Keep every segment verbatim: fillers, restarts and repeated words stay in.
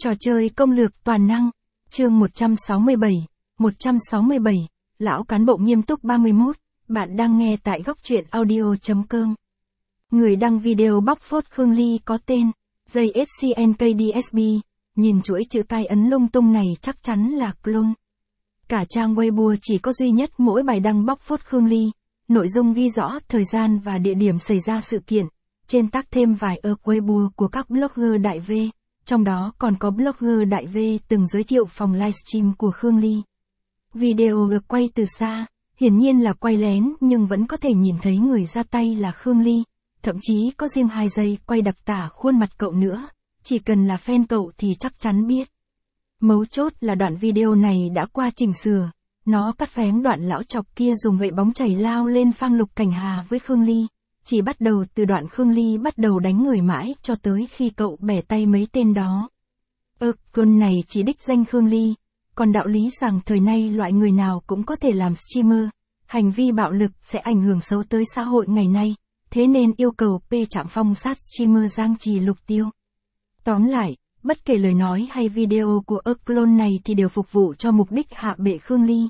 Trò chơi công lược toàn năng, chương một trăm sáu mươi bảy, một trăm sáu mươi bảy, lão cán bộ nghiêm túc ba mươi mốt, bạn đang nghe tại góc truyện audio chấm com. Người đăng video bóc phốt Khương Ly có tên, J S C N K D S B, nhìn chuỗi chữ cái ấn lung tung này chắc chắn là clone. Cả trang Weibo chỉ có duy nhất mỗi bài đăng bóc phốt Khương Ly, nội dung ghi rõ thời gian và địa điểm xảy ra sự kiện, trên tác thêm vài ở Weibo của các blogger đại V. Trong đó còn có blogger đại V từng giới thiệu phòng livestream của Khương Ly. Video được quay từ xa, hiển nhiên là quay lén nhưng vẫn có thể nhìn thấy người ra tay là Khương Ly, thậm chí có riêng hai giây quay đặc tả khuôn mặt cậu nữa, chỉ cần là fan cậu thì chắc chắn biết. Mấu chốt là đoạn video này đã qua chỉnh sửa, nó cắt phén đoạn lão chọc kia dùng gậy bóng chảy lao lên phang Lục Cảnh Hà với Khương Ly. Chỉ bắt đầu từ đoạn Khương Ly bắt đầu đánh người mãi cho tới khi cậu bẻ tay mấy tên đó. Ơ, con này chỉ đích danh Khương Ly, còn đạo lý rằng thời nay loại người nào cũng có thể làm streamer, hành vi bạo lực sẽ ảnh hưởng xấu tới xã hội ngày nay, thế nên yêu cầu P Trạm phong sát streamer Giang Trì Lục Tiêu. Tóm lại, bất kể lời nói hay video của ơ clone này thì đều phục vụ cho mục đích hạ bệ Khương Ly.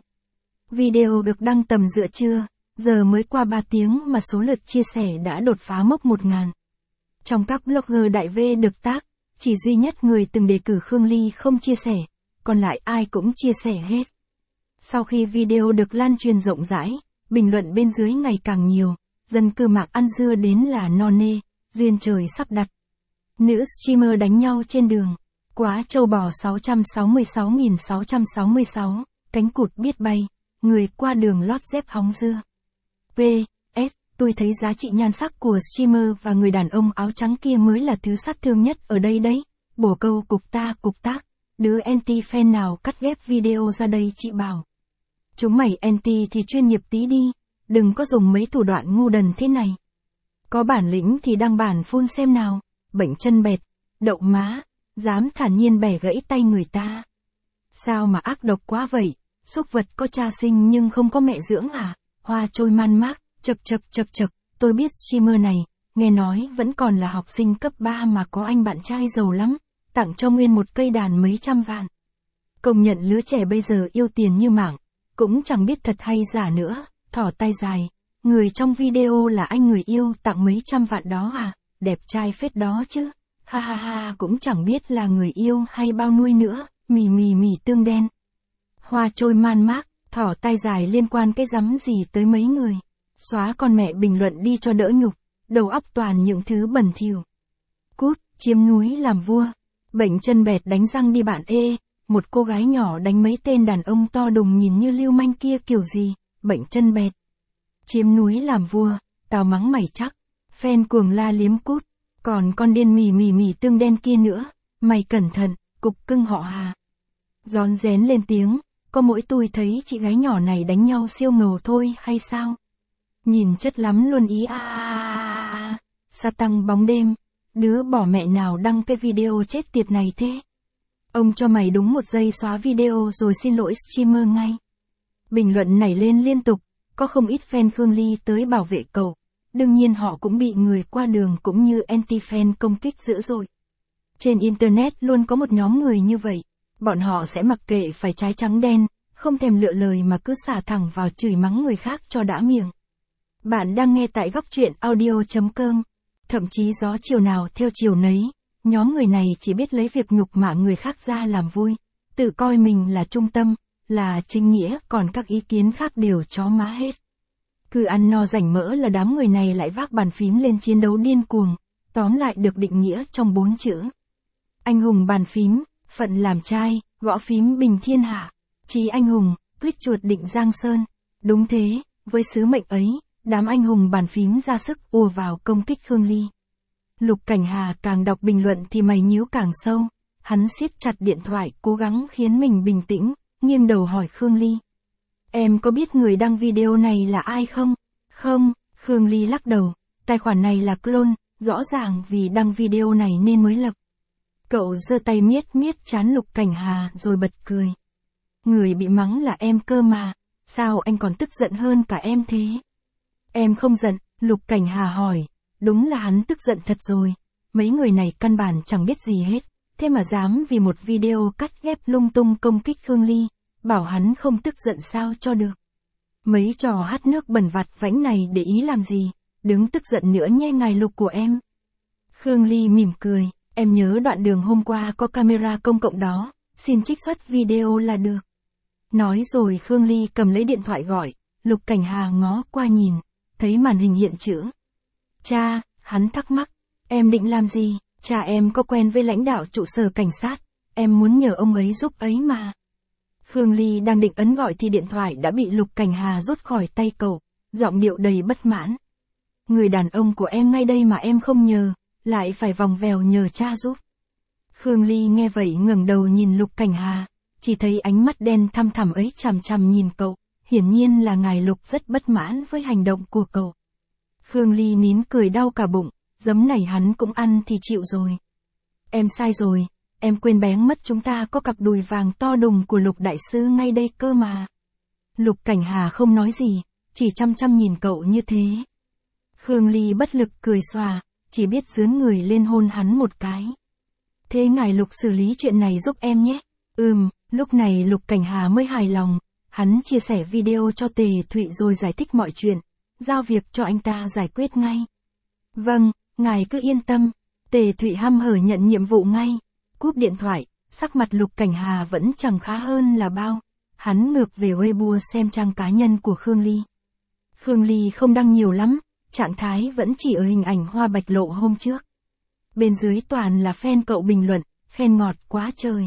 Video được đăng tầm giữa trưa. Giờ mới qua ba tiếng mà số lượt chia sẻ đã đột phá mốc một nghìn. Trong các blogger đại V được tác, chỉ duy nhất người từng đề cử Khương Ly không chia sẻ, còn lại ai cũng chia sẻ hết. Sau khi video được lan truyền rộng rãi, bình luận bên dưới ngày càng nhiều, dân cư mạng ăn dưa đến là no nê, duyên trời sắp đặt. Nữ streamer đánh nhau trên đường, quá trâu bò sáu trăm sáu mươi sáu nghìn sáu trăm sáu mươi sáu, cánh cụt biết bay, người qua đường lót dép hóng dưa. P S Tôi thấy giá trị nhan sắc của streamer và người đàn ông áo trắng kia mới là thứ sát thương nhất ở đây đấy. Bổ câu cục ta cục tác, đứa anti-fan nào cắt ghép video ra đây chị bảo. Chúng mày anti thì chuyên nghiệp tí đi, đừng có dùng mấy thủ đoạn ngu đần thế này. Có bản lĩnh thì đăng bản phun xem nào, bệnh chân bẹt, đậu má, dám thản nhiên bẻ gãy tay người ta. Sao mà ác độc quá vậy, súc vật có cha sinh nhưng không có mẹ dưỡng à? Hoa trôi man mác, chật chật chật chật, tôi biết streamer này, nghe nói vẫn còn là học sinh cấp ba mà có anh bạn trai giàu lắm, tặng cho nguyên một cây đàn mấy trăm vạn. Công nhận lứa trẻ bây giờ yêu tiền như mảng, cũng chẳng biết thật hay giả nữa, thỏ tay dài, người trong video là anh người yêu tặng mấy trăm vạn đó à, đẹp trai phết đó chứ, ha ha ha cũng chẳng biết là người yêu hay bao nuôi nữa, mì mì mì tương đen. Hoa trôi man mác. Thỏ tay dài liên quan cái rắm gì tới mấy người. Xóa con mẹ bình luận đi cho đỡ nhục, đầu óc toàn những thứ bẩn thỉu. Cút, chiếm núi làm vua. Bệnh chân bẹt đánh răng đi bạn ê, một cô gái nhỏ đánh mấy tên đàn ông to đùng nhìn như lưu manh kia kiểu gì, bệnh chân bẹt. Chiếm núi làm vua, tao mắng mày chắc. Fan cuồng la liếm cút, còn con điên mì mì mì tương đen kia nữa, mày cẩn thận, cục cưng họ Hà. Rón rén lên tiếng. Có mỗi tôi thấy chị gái nhỏ này đánh nhau siêu ngầu thôi hay sao? Nhìn chất lắm luôn ý a a a a. Sa tăng bóng đêm. Đứa bỏ mẹ nào đăng cái video chết tiệt này thế? Ông cho mày đúng một giây xóa video rồi xin lỗi streamer ngay. Bình luận nảy lên liên tục. Có không ít fan Khương Ly tới bảo vệ cậu. Đương nhiên họ cũng bị người qua đường cũng như anti-fan công kích dữ dội. Trên internet luôn có một nhóm người như vậy. Bọn họ sẽ mặc kệ phải trái trắng đen, không thèm lựa lời mà cứ xả thẳng vào chửi mắng người khác cho đã miệng. Bạn đang nghe tại góc truyện audio chấm com. Thậm chí gió chiều nào theo chiều nấy, nhóm người này chỉ biết lấy việc nhục mạ người khác ra làm vui, tự coi mình là trung tâm, là chính nghĩa, còn các ý kiến khác đều chó má hết. Cứ ăn no rảnh mỡ là đám người này lại vác bàn phím lên chiến đấu điên cuồng, tóm lại được định nghĩa trong bốn chữ. Anh hùng bàn phím. Phận làm trai, gõ phím bình thiên hạ, chí anh hùng, click chuột định giang sơn. Đúng thế, với sứ mệnh ấy, đám anh hùng bàn phím ra sức ùa vào công kích Khương Ly. Lục Cảnh Hà càng đọc bình luận thì mày nhíu càng sâu, hắn siết chặt điện thoại cố gắng khiến mình bình tĩnh, nghiêng đầu hỏi Khương Ly. Em có biết người đăng video này là ai không? Không, Khương Ly lắc đầu, tài khoản này là clone, rõ ràng vì đăng video này nên mới lập. Cậu giơ tay miết miết trán Lục Cảnh Hà rồi bật cười. Người bị mắng là em cơ mà, sao anh còn tức giận hơn cả em thế? Em không giận, Lục Cảnh Hà hỏi, đúng là hắn tức giận thật rồi, mấy người này căn bản chẳng biết gì hết, thế mà dám vì một video cắt ghép lung tung công kích Khương Ly, bảo hắn không tức giận sao cho được. Mấy trò hát nước bẩn vặt vãnh này để ý làm gì, đứng tức giận nữa nhé ngài Lục của em. Khương Ly mỉm cười, em nhớ đoạn đường hôm qua có camera công cộng đó, xin trích xuất video là được. Nói rồi Khương Ly cầm lấy điện thoại gọi, Lục Cảnh Hà ngó qua nhìn, thấy màn hình hiện chữ. Cha, hắn thắc mắc, em định làm gì? Cha em có quen với lãnh đạo trụ sở cảnh sát, em muốn nhờ ông ấy giúp ấy mà. Khương Ly đang định ấn gọi thì điện thoại đã bị Lục Cảnh Hà rút khỏi tay cậu, giọng điệu đầy bất mãn. Người đàn ông của em ngay đây mà em không nhờ, lại phải vòng vèo nhờ cha giúp. Khương Ly nghe vậy ngẩng đầu nhìn Lục Cảnh Hà, chỉ thấy ánh mắt đen thăm thẳm ấy chằm chằm nhìn cậu, hiển nhiên là ngài Lục rất bất mãn với hành động của cậu. Khương Ly nín cười đau cả bụng, giấm này hắn cũng ăn thì chịu rồi. Em sai rồi, em quên bén mất chúng ta có cặp đùi vàng to đùng của Lục đại sư ngay đây cơ mà. Lục Cảnh Hà không nói gì, chỉ chăm chăm nhìn cậu như thế. Khương Ly bất lực cười xòa, chỉ biết dướn người lên hôn hắn một cái. Thế ngài Lục xử lý chuyện này giúp em nhé. Ừm, lúc này Lục Cảnh Hà mới hài lòng, hắn chia sẻ video cho Tề Thụy rồi giải thích mọi chuyện, giao việc cho anh ta giải quyết ngay. Vâng, ngài cứ yên tâm. Tề Thụy hăm hở nhận nhiệm vụ ngay. Cúp điện thoại, sắc mặt Lục Cảnh Hà vẫn chẳng khá hơn là bao. Hắn ngược về Weibo xem trang cá nhân của Khương Ly. Khương Ly không đăng nhiều lắm, trạng thái vẫn chỉ ở hình ảnh hoa bạch lộ hôm trước. Bên dưới toàn là fan cậu bình luận, khen ngọt quá trời.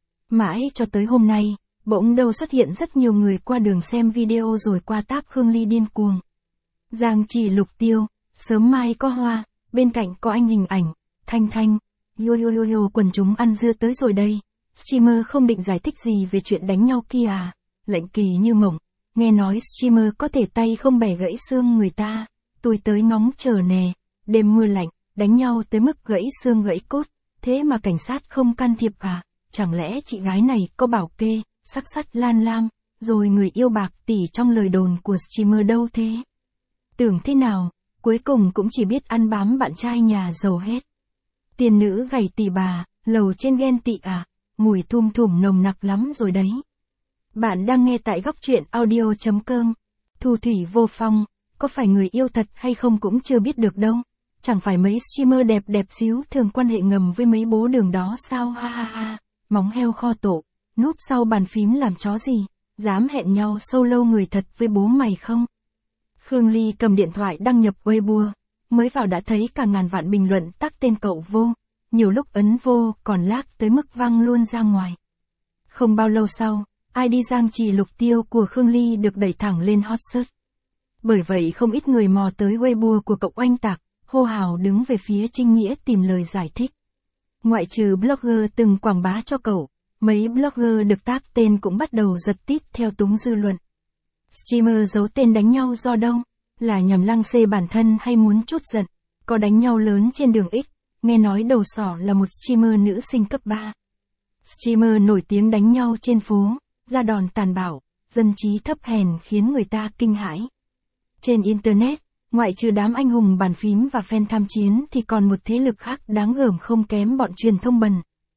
Mãi cho tới hôm nay, bỗng đâu xuất hiện rất nhiều người qua đường xem video rồi qua táp Khương Ly điên cuồng. Giang Chỉ Lục Tiêu, sớm mai có hoa, bên cạnh có anh hình ảnh, Thanh Thanh, yo yo yo yo quần chúng ăn dưa tới rồi đây. Streamer không định giải thích gì về chuyện đánh nhau kia à? Lệnh Kỳ như mộng, nghe nói streamer có thể tay không bẻ gãy xương người ta, tôi tới ngóng chờ nè, đêm mưa lạnh, đánh nhau tới mức gãy xương gãy cốt, thế mà cảnh sát không can thiệp à? Chẳng lẽ chị gái này có bảo kê, sắc sắt lan lam, rồi người yêu bạc tỷ trong lời đồn của streamer đâu thế? Tưởng thế nào, cuối cùng cũng chỉ biết ăn bám bạn trai nhà giàu hết. Tiền nữ gầy tỷ bà, lầu trên ghen tị à, mùi thum thủm nồng nặc lắm rồi đấy. Bạn đang nghe tại góc truyện audio chấm com. Thu thủy vô phong, có phải người yêu thật hay không cũng chưa biết được đâu. Chẳng phải mấy streamer đẹp đẹp xíu thường quan hệ ngầm với mấy bố đường đó sao ha ha ha. Móng heo kho tổ, núp sau bàn phím làm chó gì, dám hẹn nhau solo người thật với bố mày không? Khương Ly cầm điện thoại đăng nhập Weibo, mới vào đã thấy cả ngàn vạn bình luận tag tên cậu vô, nhiều lúc ấn vô còn lag tới mức văng luôn ra ngoài. Không bao lâu sau, i đê Giang Chỉ Lục Tiêu của Khương Ly được đẩy thẳng lên hot search. Bởi vậy không ít người mò tới Weibo của cậu oanh tạc, hô hào đứng về phía Trinh Nghĩa tìm lời giải thích. Ngoại trừ blogger từng quảng bá cho cậu, mấy blogger được tag tên cũng bắt đầu giật tít theo túng dư luận. Streamer giấu tên đánh nhau do đâu? Là nhằm lăng xê bản thân hay muốn trút giận? Có đánh nhau lớn trên đường X, nghe nói đầu sỏ là một streamer nữ sinh cấp ba. Streamer nổi tiếng đánh nhau trên phố, ra đòn tàn bạo, dân trí thấp hèn khiến người ta kinh hãi. Trên Internet, ngoại trừ đám anh hùng bàn phím và fan tham chiến thì còn một thế lực khác đáng gờm không kém bọn truyền thông bẩn.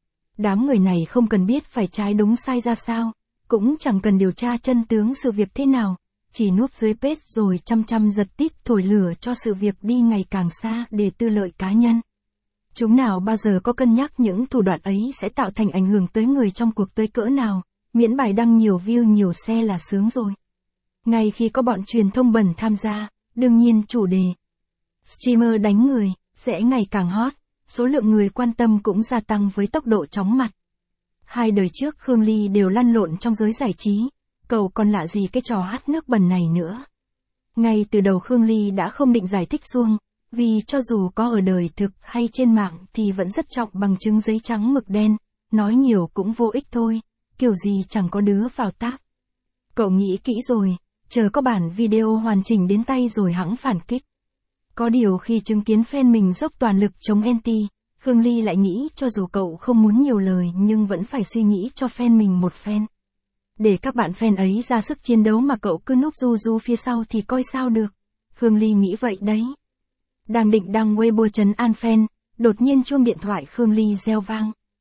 Đám người này không cần biết phải trái đúng sai ra sao, cũng chẳng cần điều tra chân tướng sự việc thế nào, chỉ núp dưới page rồi chăm chăm giật tít thổi lửa cho sự việc đi ngày càng xa để tư lợi cá nhân. Chúng nào bao giờ có cân nhắc những thủ đoạn ấy sẽ tạo thành ảnh hưởng tới người trong cuộc tới cỡ nào, miễn bài đăng nhiều view nhiều share là sướng rồi. Ngay khi có bọn truyền thông bẩn tham gia, đương nhiên chủ đề streamer đánh người sẽ ngày càng hot, số lượng người quan tâm cũng gia tăng với tốc độ chóng mặt. Hai đời trước Khương Ly đều lăn lộn trong giới giải trí, cậu còn lạ gì cái trò hát nước bẩn này nữa. Ngay từ đầu Khương Ly đã không định giải thích suông, vì cho dù có ở đời thực hay trên mạng thì vẫn rất trọng bằng chứng giấy trắng mực đen, nói nhiều cũng vô ích thôi, kiểu gì chẳng có đứa vào tác. Cậu nghĩ kỹ rồi, chờ có bản video hoàn chỉnh đến tay rồi hẵng phản kích. Có điều khi chứng kiến fan mình dốc toàn lực chống anti, Khương Ly lại nghĩ cho dù cậu không muốn nhiều lời nhưng vẫn phải suy nghĩ cho fan mình một phen. Để các bạn fan ấy ra sức chiến đấu mà cậu cứ núp ru ru phía sau thì coi sao được. Khương Ly nghĩ vậy đấy. Đang định đăng Weibo trấn an fan, đột nhiên chuông điện thoại Khương Ly reo vang.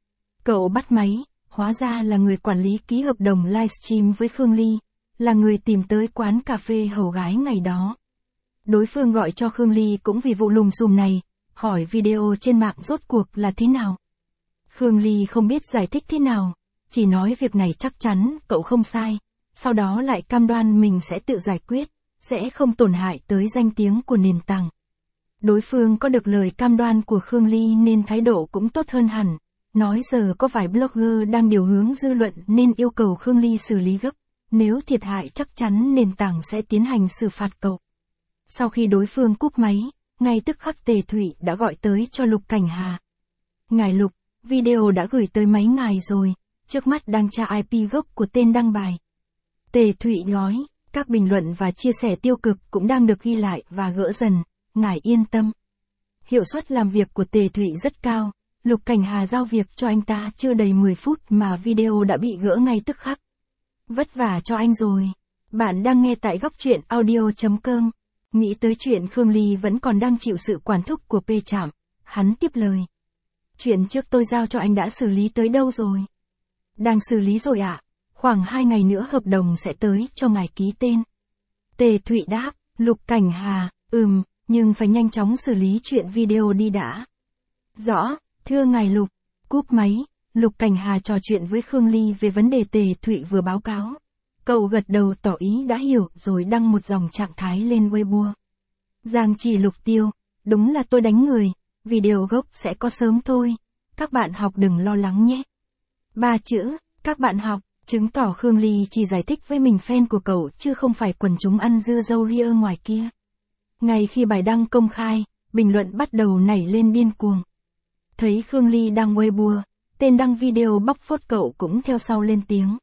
Cậu bắt máy, hóa ra là người quản lý ký hợp đồng livestream với Khương Ly, là người tìm tới quán cà phê hầu gái ngày đó. Đối phương gọi cho Khương Ly cũng vì vụ lùm xùm này, hỏi video trên mạng rốt cuộc là thế nào. Khương Ly không biết giải thích thế nào, chỉ nói việc này chắc chắn cậu không sai, sau đó lại cam đoan mình sẽ tự giải quyết, sẽ không tổn hại tới danh tiếng của nền tảng. Đối phương có được lời cam đoan của Khương Ly nên thái độ cũng tốt hơn hẳn, nói giờ có vài blogger đang điều hướng dư luận nên yêu cầu Khương Ly xử lý gấp, nếu thiệt hại chắc chắn nền tảng sẽ tiến hành xử phạt cậu. Sau khi đối phương cúp máy, ngay tức khắc Tề Thụy đã gọi tới cho Lục Cảnh Hà. Ngài Lục, video đã gửi tới máy ngài rồi, trước mắt đang tra i pê gốc của tên đăng bài. Tề Thụy nói, các bình luận và chia sẻ tiêu cực cũng đang được ghi lại và gỡ dần, ngài yên tâm. Hiệu suất làm việc của Tề Thụy rất cao, Lục Cảnh Hà giao việc cho anh ta chưa đầy mười phút mà video đã bị gỡ ngay tức khắc. Vất vả cho anh rồi. Bạn đang nghe tại góc truyện audio chấm com. Nghĩ tới chuyện Khương Ly vẫn còn đang chịu sự quản thúc của P Trạm, hắn tiếp lời. Chuyện trước tôi giao cho anh đã xử lý tới đâu rồi? Đang xử lý rồi ạ, à? Khoảng hai ngày nữa hợp đồng sẽ tới cho ngài ký tên. Tề Thụy đáp, Lục Cảnh Hà, ừm, nhưng phải nhanh chóng xử lý chuyện video đi đã. Rõ, thưa ngài Lục. Cúp máy, Lục Cảnh Hà trò chuyện với Khương Ly về vấn đề Tề Thụy vừa báo cáo. Cậu gật đầu tỏ ý đã hiểu rồi đăng một dòng trạng thái lên Weibo. Giang Chỉ Lục Tiêu, đúng là tôi đánh người, video gốc sẽ có sớm thôi. Các bạn học đừng lo lắng nhé. Ba chữ, các bạn học, chứng tỏ Khương Ly chỉ giải thích với mình fan của cậu chứ không phải quần chúng ăn dưa dâu ria ngoài kia. Ngay khi bài đăng công khai, bình luận bắt đầu nảy lên điên cuồng. Thấy Khương Ly đăng Weibo, tên đăng video bóc phốt cậu cũng theo sau lên tiếng.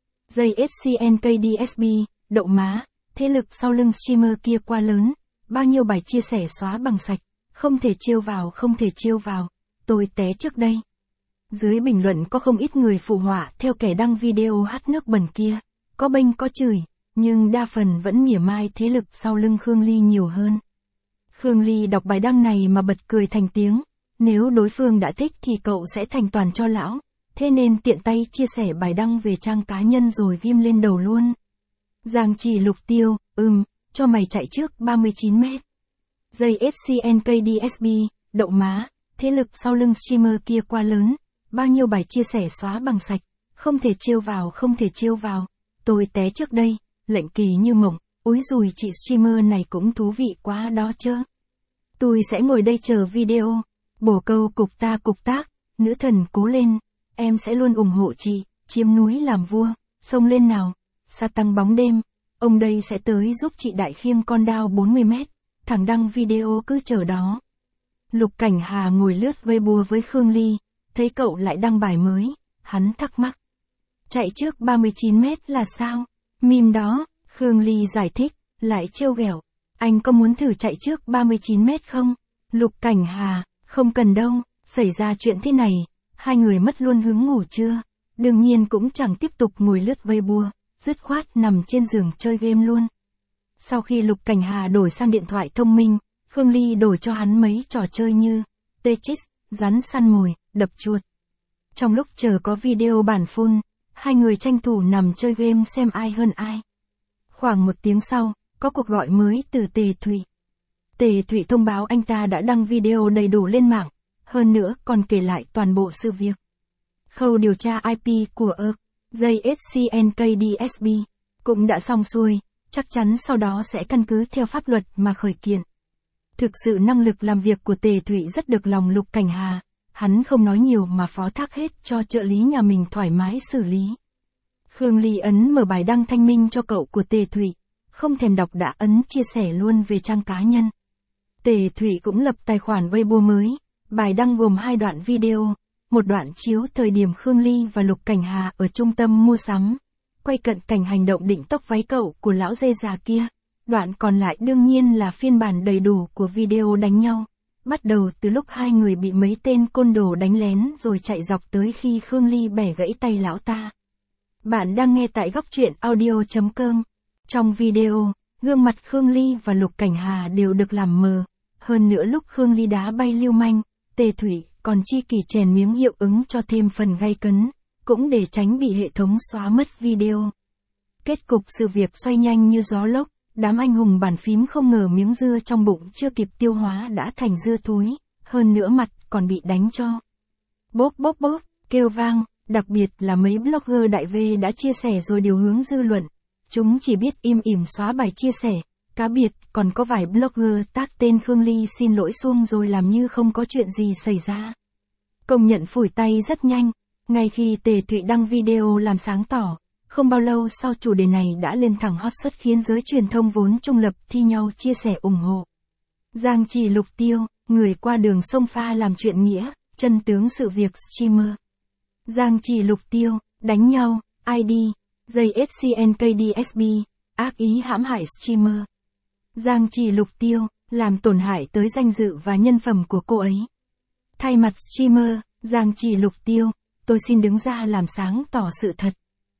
gi ét xê en ca đê ét bê, đậu má, thế lực sau lưng streamer kia quá lớn, bao nhiêu bài chia sẻ xóa bằng sạch, không thể chiêu vào không thể chiêu vào, tôi té trước đây. Dưới bình luận có không ít người phụ họa theo kẻ đăng video hát nước bẩn kia, có bênh có chửi, nhưng đa phần vẫn mỉa mai thế lực sau lưng Khương Ly nhiều hơn. Khương Ly đọc bài đăng này mà bật cười thành tiếng, nếu đối phương đã thích thì cậu sẽ thành toàn cho lão. Thế nên tiện tay chia sẻ bài đăng về trang cá nhân rồi ghim lên đầu luôn. Giang Chỉ Lục Tiêu, ừm, cho mày chạy trước ba mươi chín mét. gi ét xê en ca đê ét bê, đậu má, thế lực sau lưng streamer kia quá lớn, bao nhiêu bài chia sẻ xóa bằng sạch, không thể chiêu vào không thể chiêu vào, tôi té trước đây, lệnh kỳ như mộng, úi dùi chị streamer này cũng thú vị quá đó chứ. Tôi sẽ ngồi đây chờ video, bổ câu cục ta cục tác, nữ thần cố lên. Em sẽ luôn ủng hộ chị, chiếm núi làm vua, xông lên nào, sa tăng bóng đêm, ông đây sẽ tới giúp chị đại khiêng con đao bốn mươi mét, thằng đăng video cứ chờ đó. Lục Cảnh Hà ngồi lướt Weibo với Khương Ly, thấy cậu lại đăng bài mới, hắn thắc mắc. Chạy trước ba mươi chín mét là sao? Meme đó, Khương Ly giải thích, lại trêu ghẹo. Anh có muốn thử chạy trước ba mươi chín mét không? Lục Cảnh Hà, không cần đâu, xảy ra chuyện thế này. Hai người mất luôn hứng ngủ trưa, đương nhiên cũng chẳng tiếp tục ngồi lướt Weibo, dứt khoát nằm trên giường chơi game luôn. Sau khi Lục Cảnh Hà đổi sang điện thoại thông minh, Khương Ly đổi cho hắn mấy trò chơi như Tetris, rắn săn mồi, đập chuột. Trong lúc chờ có video bản full, hai người tranh thủ nằm chơi game xem ai hơn ai. Khoảng một tiếng sau, có cuộc gọi mới từ Tề Thụy. Tề Thụy thông báo anh ta đã đăng video đầy đủ lên mạng. Hơn nữa còn kể lại toàn bộ sự việc. Khâu điều tra i pê của e rờ ca, gi ét xê en ca đê ét bê, cũng đã xong xuôi, chắc chắn sau đó sẽ căn cứ theo pháp luật mà khởi kiện. Thực sự năng lực làm việc của Tề Thụy rất được lòng Lục Cảnh Hà, hắn không nói nhiều mà phó thác hết cho trợ lý nhà mình thoải mái xử lý. Khương Ly ấn mở bài đăng thanh minh cho cậu của Tề Thụy, không thèm đọc đã ấn chia sẻ luôn về trang cá nhân. Tề Thụy cũng lập tài khoản Weibo mới. Bài đăng gồm hai đoạn video, một đoạn chiếu thời điểm Khương Ly và Lục Cảnh Hà ở trung tâm mua sắm, quay cận cảnh hành động định tóc váy cậu của lão dê già kia. Đoạn còn lại đương nhiên là phiên bản đầy đủ của video đánh nhau, bắt đầu từ lúc hai người bị mấy tên côn đồ đánh lén rồi chạy dọc tới khi Khương Ly bẻ gãy tay lão ta. Bạn đang nghe tại góc truyện audio chấm com. Trong video, gương mặt Khương Ly và Lục Cảnh Hà đều được làm mờ, hơn nữa lúc Khương Ly đá bay lưu manh, Tề Thụy còn chi kỷ chèn miếng hiệu ứng cho thêm phần gay cấn, cũng để tránh bị hệ thống xóa mất video. Kết cục sự việc xoay nhanh như gió lốc, đám anh hùng bàn phím không ngờ miếng dưa trong bụng chưa kịp tiêu hóa đã thành dưa thúi, hơn nữa mặt còn bị đánh cho. Bốp bốp bốp, kêu vang, đặc biệt là mấy blogger đại V đã chia sẻ rồi điều hướng dư luận. Chúng chỉ biết im ỉm xóa bài chia sẻ, cá biệt còn có vài blogger tác tên Khương Ly xin lỗi suông rồi làm như không có chuyện gì xảy ra. Công nhận phủi tay rất nhanh, ngay khi Tề Thụy đăng video làm sáng tỏ, không bao lâu sau chủ đề này đã lên thẳng hot search khiến giới truyền thông vốn trung lập thi nhau chia sẻ ủng hộ. Giang Trì Lục Tiêu, người qua đường sông pha làm chuyện nghĩa, chân tướng sự việc streamer. Giang Trì Lục Tiêu, đánh nhau, i đê, J S C N K D S B, ác ý hãm hại streamer. Giang Trì Lục Tiêu, làm tổn hại tới danh dự và nhân phẩm của cô ấy. Thay mặt streamer, Giang Trì Lục Tiêu, tôi xin đứng ra làm sáng tỏ sự thật.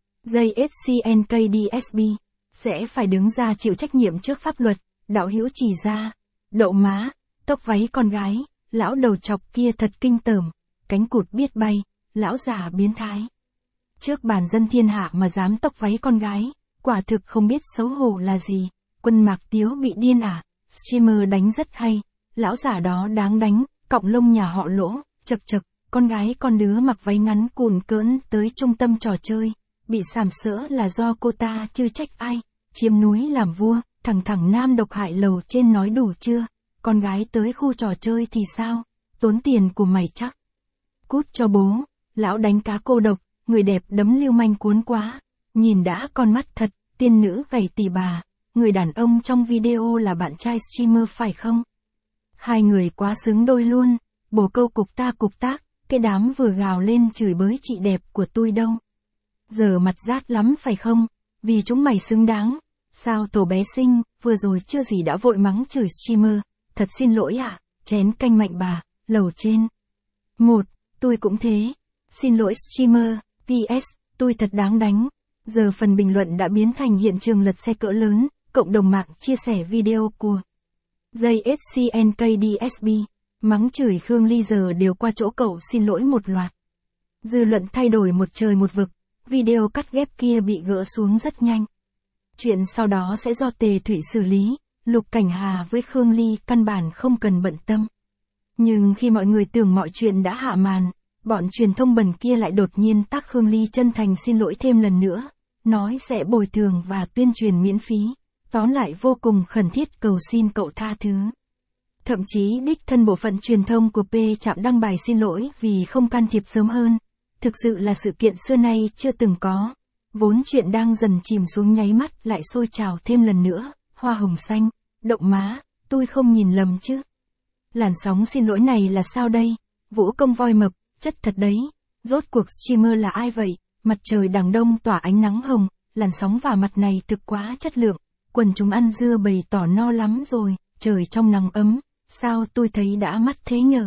J S C N K D S B, sẽ phải đứng ra chịu trách nhiệm trước pháp luật, đạo hữu chỉ ra. Đậu má, tóc váy con gái, lão đầu chọc kia thật kinh tởm, cánh cụt biết bay, lão già biến thái. Trước bàn dân thiên hạ mà dám tóc váy con gái, quả thực không biết xấu hổ là gì. Quân Mạc Tiếu bị điên à, streamer đánh rất hay, lão giả đó đáng đánh, cọng lông nhà họ Lỗ, chật chật, con gái con đứa mặc váy ngắn cùn cỡn tới trung tâm trò chơi, bị sàm sỡ là do cô ta chứ trách ai, chiếm núi làm vua, thằng thằng nam độc hại lầu trên nói đủ chưa, con gái tới khu trò chơi thì sao, tốn tiền của mày chắc. Cút cho bố, lão đánh cá cô độc, người đẹp đấm lưu manh cuốn quá, nhìn đã con mắt thật, tiên nữ gầy tỉ bà. Người đàn ông trong video là bạn trai streamer phải không? Hai người quá xứng đôi luôn, bồ câu cục ta cục tác, cái đám vừa gào lên chửi bới chị đẹp của tôi đâu. Giờ mặt rát lắm phải không? Vì chúng mày xứng đáng. Sao tổ bé xinh, vừa rồi chưa gì đã vội mắng chửi streamer, thật xin lỗi ạ, à, chén canh mạnh bà, lầu trên. Một, tôi cũng thế. Xin lỗi streamer, P S, tôi thật đáng đánh. Giờ phần bình luận đã biến thành hiện trường lật xe cỡ lớn. Cộng đồng mạng chia sẻ video của J S C N K D S B, mắng chửi Khương Ly giờ đều qua chỗ cậu xin lỗi một loạt. Dư luận thay đổi một trời một vực, video cắt ghép kia bị gỡ xuống rất nhanh. Chuyện sau đó sẽ do Tề Thụy xử lý, Lục Cảnh Hà với Khương Ly căn bản không cần bận tâm. Nhưng khi mọi người tưởng mọi chuyện đã hạ màn, bọn truyền thông bẩn kia lại đột nhiên tác Khương Ly chân thành xin lỗi thêm lần nữa, nói sẽ bồi thường và tuyên truyền miễn phí. Tóm lại vô cùng khẩn thiết cầu xin cậu tha thứ. Thậm chí đích thân bộ phận truyền thông của P Trạm đăng bài xin lỗi vì không can thiệp sớm hơn. Thực sự là sự kiện xưa nay chưa từng có. Vốn chuyện đang dần chìm xuống nháy mắt lại sôi trào thêm lần nữa. Hoa hồng xanh, động má, tôi không nhìn lầm chứ. Làn sóng xin lỗi này là sao đây? Vũ công voi mập, chất thật đấy. Rốt cuộc streamer là ai vậy? Mặt trời đằng đông tỏa ánh nắng hồng, làn sóng vả mặt này thực quá chất lượng. Quần chúng ăn dưa bày tỏ no lắm rồi, trời trong nắng ấm, sao tôi thấy đã mắt thế nhờ.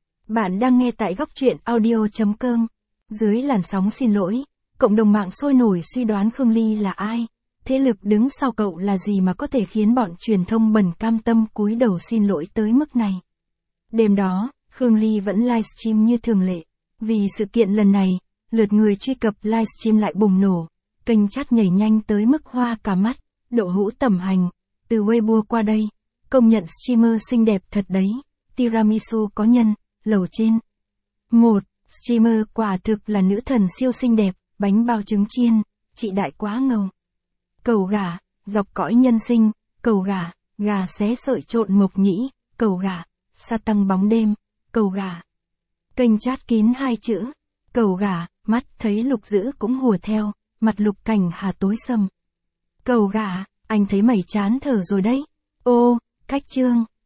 Bạn đang nghe tại góc truyện audio chấm com. Dưới làn sóng xin lỗi, cộng đồng mạng sôi nổi suy đoán Khương Ly là ai, thế lực đứng sau cậu là gì mà có thể khiến bọn truyền thông bẩn cam tâm cúi đầu xin lỗi tới mức này. Đêm đó, Khương Ly vẫn livestream như thường lệ, vì sự kiện lần này, lượt người truy cập livestream lại bùng nổ, kênh chat nhảy nhanh tới mức hoa cả mắt. Đậu hũ tẩm hành, từ Weibo qua đây, công nhận streamer xinh đẹp thật đấy, tiramisu có nhân, lầu trên. Một, streamer quả thực là nữ thần siêu xinh đẹp, bánh bao trứng chiên, chị đại quá ngầu. Cầu gà, dọc cõi nhân sinh, cầu gà, gà xé sợi trộn mộc nhĩ, cầu gà, sa tăng bóng đêm, cầu gà. Kênh chat kín hai chữ, cầu gà, mắt thấy Lục Dữ cũng hùa theo, mặt Lục Cảnh Hà tối sầm. Cầu gà, anh thấy mày chán thở rồi đấy. Ô, cách chương.